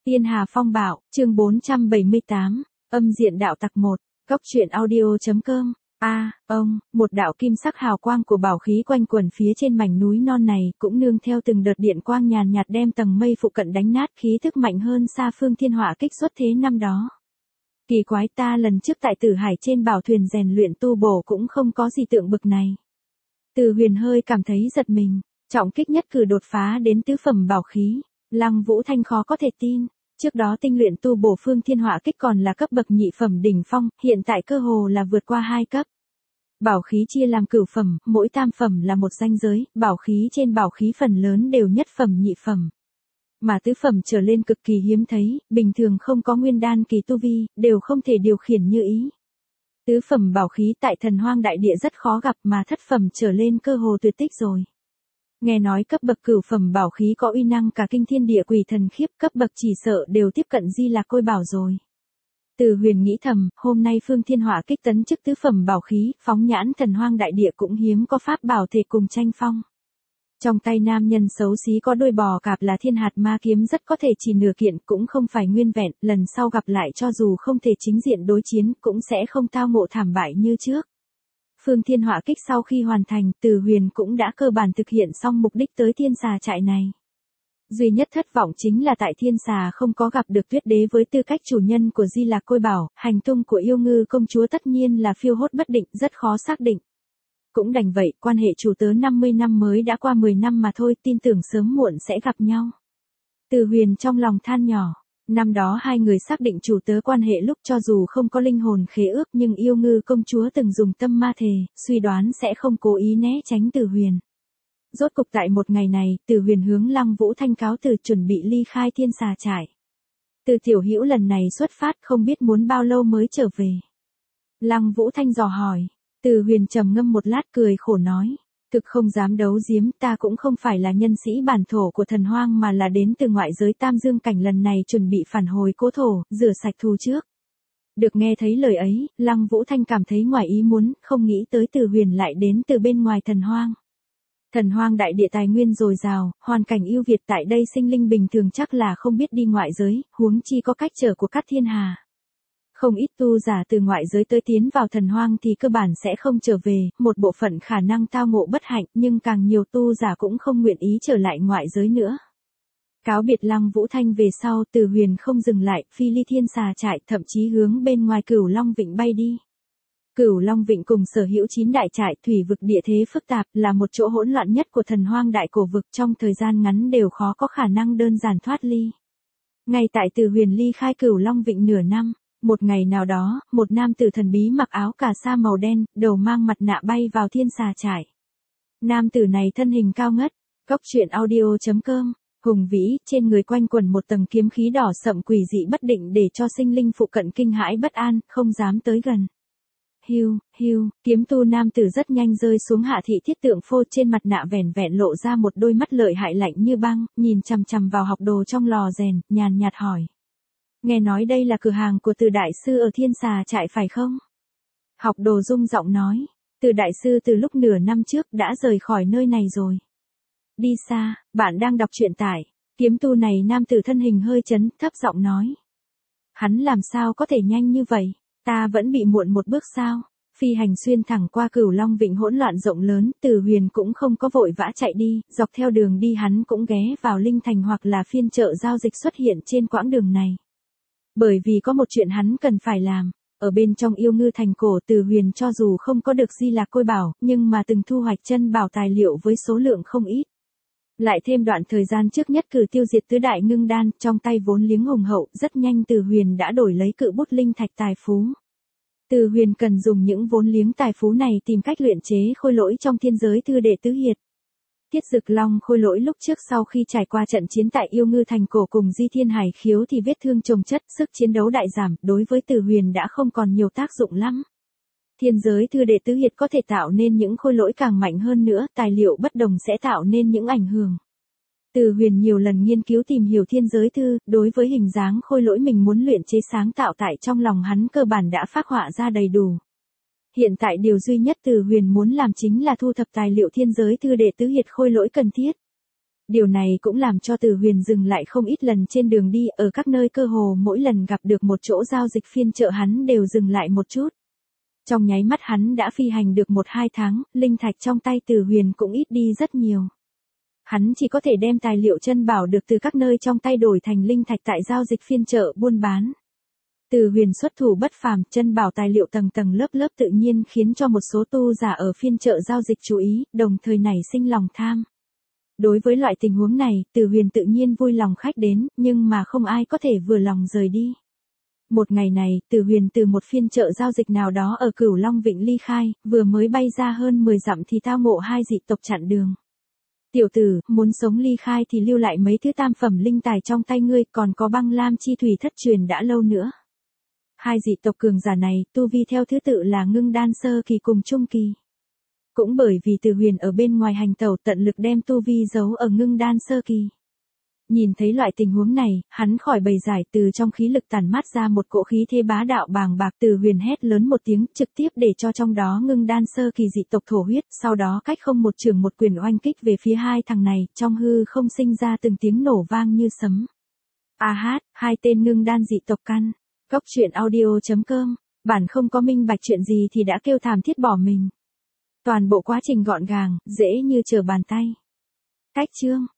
Tiên Hà Phong Bạo, chương 478, âm diện đạo tặc 1, góc truyện audio.com. Một đạo kim sắc hào quang của bảo khí quanh quẩn phía trên mảnh núi non này, cũng nương theo từng đợt điện quang nhàn nhạt đem tầng mây phụ cận đánh nát, khí thức mạnh hơn xa Phương Thiên Họa kích xuất thế năm đó. Kỳ quái, ta lần trước tại Tử Hải trên bảo thuyền rèn luyện tu bổ cũng không có gì tượng bực này. Từ Huyền hơi cảm thấy giật mình, trọng kích nhất cử đột phá đến tứ phẩm bảo khí. Lăng Vũ Thanh khó có thể tin, trước đó tinh luyện tu bổ Phương Thiên Họa kích còn là cấp bậc nhị phẩm đỉnh phong, hiện tại cơ hồ là vượt qua 2 cấp. Bảo khí chia làm cửu phẩm, mỗi tam phẩm là một ranh giới, bảo khí trên bảo khí phần lớn đều nhất phẩm nhị phẩm. Mà tứ phẩm trở lên cực kỳ hiếm thấy, bình thường không có nguyên đan kỳ tu vi, đều không thể điều khiển như ý. Tứ phẩm bảo khí tại Thần Hoang đại địa rất khó gặp, mà thất phẩm trở lên cơ hồ tuyệt tích rồi. Nghe nói cấp bậc cửu phẩm bảo khí có uy năng cả kinh thiên địa quỷ thần khiếp, cấp bậc chỉ sợ đều tiếp cận Di Lạc Côi Bảo rồi. Từ Huyền nghĩ thầm, hôm nay Phương Thiên Họa kích tấn chức tứ phẩm bảo khí, phóng nhãn Thần Hoang đại địa cũng hiếm có pháp bảo thể cùng tranh phong. Trong tay nam nhân xấu xí có đôi bò cạp là Thiên Hạt Ma kiếm, rất có thể chỉ nửa kiện, cũng không phải nguyên vẹn, lần sau gặp lại cho dù không thể chính diện đối chiến cũng sẽ không tao ngộ thảm bại như trước. Phương Thiên Họa kích sau khi hoàn thành, Từ Huyền cũng đã cơ bản thực hiện xong mục đích tới Thiên Xà trại này. Duy nhất thất vọng chính là tại Thiên Xà không có gặp được Tuyết Đế với tư cách chủ nhân của Di Lạc Côi Bảo, hành tung của yêu ngư công chúa tất nhiên là phiêu hốt bất định, rất khó xác định. Cũng đành vậy, quan hệ chủ tớ 50 năm mới đã qua 10 năm mà thôi, tin tưởng sớm muộn sẽ gặp nhau. Từ Huyền trong lòng than nhỏ. Năm đó hai người xác định chủ tớ quan hệ lúc cho dù không có linh hồn khế ước nhưng yêu ngư công chúa từng dùng tâm ma thề, suy đoán sẽ không cố ý né tránh Từ Huyền. Rốt cục tại một ngày này, Từ Huyền hướng Lăng Vũ Thanh cáo từ, chuẩn bị ly khai Thiên Xà trại. Từ tiểu hữu lần này xuất phát không biết muốn bao lâu mới trở về. Lăng Vũ Thanh dò hỏi. Từ Huyền trầm ngâm một lát cười khổ nói. Thực không dám đấu giếm, ta cũng không phải là nhân sĩ bản thổ của Thần Hoang mà là đến từ ngoại giới Tam Dương Cảnh, lần này chuẩn bị phản hồi cố thổ, rửa sạch thù trước. Được nghe thấy lời ấy, Lăng Vũ Thanh cảm thấy ngoài ý muốn, không nghĩ tới Từ Huyền lại đến từ bên ngoài Thần Hoang. Thần Hoang đại địa tài nguyên dồi dào, hoàn cảnh ưu việt, tại đây sinh linh bình thường chắc là không biết đi ngoại giới, huống chi có cách trở của các thiên hà. Không ít tu giả từ ngoại giới tới tiến vào Thần Hoang thì cơ bản sẽ không trở về, một bộ phận khả năng tao ngộ bất hạnh, nhưng càng nhiều tu giả cũng không nguyện ý trở lại ngoại giới nữa. Cáo biệt Lăng Vũ Thanh về sau, Từ Huyền không dừng lại, phi ly Thiên Xà trại, thậm chí hướng bên ngoài Cửu Long Vịnh bay đi. Cửu Long Vịnh cùng sở hữu 9 đại trại, thủy vực địa thế phức tạp, là một chỗ hỗn loạn nhất của Thần Hoang đại cổ vực, trong thời gian ngắn đều khó có khả năng đơn giản thoát ly. Ngay tại Từ Huyền ly khai Cửu Long Vịnh nửa năm, một ngày nào đó, một nam tử thần bí mặc áo cà sa màu đen, đầu mang mặt nạ bay vào Thiên Xà trại. Nam tử này thân hình cao ngất, góc truyện audio.com, hùng vĩ, trên người quanh quẩn một tầng kiếm khí đỏ sậm quỷ dị bất định để cho sinh linh phụ cận kinh hãi bất an, không dám tới gần. Hiu, kiếm tu nam tử rất nhanh rơi xuống hạ thị thiết tượng phô, trên mặt nạ vẻn vẹn lộ ra một đôi mắt lợi hại lạnh như băng, nhìn chằm chằm vào học đồ trong lò rèn, nhàn nhạt hỏi. Nghe nói đây là cửa hàng của Từ đại sư ở Thiên Xà trại phải không? Học đồ rung giọng nói, Từ đại sư từ lúc nửa năm trước đã rời khỏi nơi này rồi. Đi xa, bạn đang đọc truyện tải. Kiếm tu này nam tử thân hình hơi chấn, thấp giọng nói. Hắn làm sao có thể nhanh như vậy? Ta vẫn bị muộn một bước sao? Phi hành xuyên thẳng qua Cửu Long Vịnh hỗn loạn rộng lớn, Từ Huyền cũng không có vội vã chạy đi, dọc theo đường đi hắn cũng ghé vào Linh Thành hoặc là phiên chợ giao dịch xuất hiện trên quãng đường này. Bởi vì có một chuyện hắn cần phải làm, ở bên trong yêu ngư thành cổ, Từ Huyền cho dù không có được Di Lạc Côi Bảo, nhưng mà từng thu hoạch chân bảo tài liệu với số lượng không ít. Lại thêm đoạn thời gian trước nhất cử tiêu diệt tứ đại ngưng đan, trong tay vốn liếng hùng hậu, rất nhanh Từ Huyền đã đổi lấy cự bút linh thạch tài phú. Từ Huyền cần dùng những vốn liếng tài phú này tìm cách luyện chế khôi lỗi trong thiên giới thư đệ tứ hiệt. Thiết Dực Long khôi lỗi lúc trước sau khi trải qua trận chiến tại yêu ngư thành cổ cùng Di Thiên Hải Khiếu thì vết thương chồng chất, sức chiến đấu đại giảm, đối với Từ Huyền đã không còn nhiều tác dụng lắm. Thiên giới thư đệ tứ hiệt có thể tạo nên những khôi lỗi càng mạnh hơn nữa, tài liệu bất đồng sẽ tạo nên những ảnh hưởng. Từ Huyền nhiều lần nghiên cứu tìm hiểu thiên giới thư, đối với hình dáng khôi lỗi mình muốn luyện chế sáng tạo tại trong lòng hắn cơ bản đã phác họa ra đầy đủ. Hiện tại điều duy nhất Từ Huyền muốn làm chính là thu thập tài liệu thiên giới thư để tứ hiệt khôi lỗi cần thiết. Điều này cũng làm cho Từ Huyền dừng lại không ít lần trên đường đi, ở các nơi cơ hồ mỗi lần gặp được một chỗ giao dịch phiên chợ hắn đều dừng lại một chút. Trong nháy mắt hắn đã phi hành được 1-2 tháng, linh thạch trong tay Từ Huyền cũng ít đi rất nhiều. Hắn chỉ có thể đem tài liệu chân bảo được từ các nơi trong tay đổi thành linh thạch tại giao dịch phiên chợ buôn bán. Từ Huyền xuất thủ bất phàm, chân bảo tài liệu tầng tầng lớp lớp tự nhiên khiến cho một số tu giả ở phiên chợ giao dịch chú ý, đồng thời nảy sinh lòng tham. Đối với loại tình huống này, Từ Huyền tự nhiên vui lòng khách đến, nhưng mà không ai có thể vừa lòng rời đi. Một ngày này, Từ Huyền từ một phiên chợ giao dịch nào đó ở Cửu Long Vịnh ly khai, vừa mới bay ra hơn 10 dặm thì tao ngộ hai dị tộc chặn đường. Tiểu tử, muốn sống ly khai thì lưu lại mấy thứ tam phẩm linh tài trong tay ngươi, còn có băng lam chi thủy thất truyền đã lâu nữa. Hai dị tộc cường giả này, tu vi theo thứ tự là ngưng đan sơ kỳ cùng trung kỳ. Cũng bởi vì Từ Huyền ở bên ngoài hành tẩu tận lực đem tu vi giấu ở ngưng đan sơ kỳ. Nhìn thấy loại tình huống này, hắn khỏi bày giải, từ trong khí lực tản mát ra một cỗ khí thế bá đạo bàng bạc. Từ Huyền hét lớn một tiếng, trực tiếp để cho trong đó ngưng đan sơ kỳ dị tộc thổ huyết, sau đó cách không một trường một quyền oanh kích về phía hai thằng này, trong hư không sinh ra từng tiếng nổ vang như sấm. A hát, hai tên ngưng đan dị tộc căn. Góc truyện audio.com, bản không có minh bạch chuyện gì thì đã kêu thảm thiết bỏ mình. Toàn bộ quá trình gọn gàng, dễ như trở bàn tay. Cách chương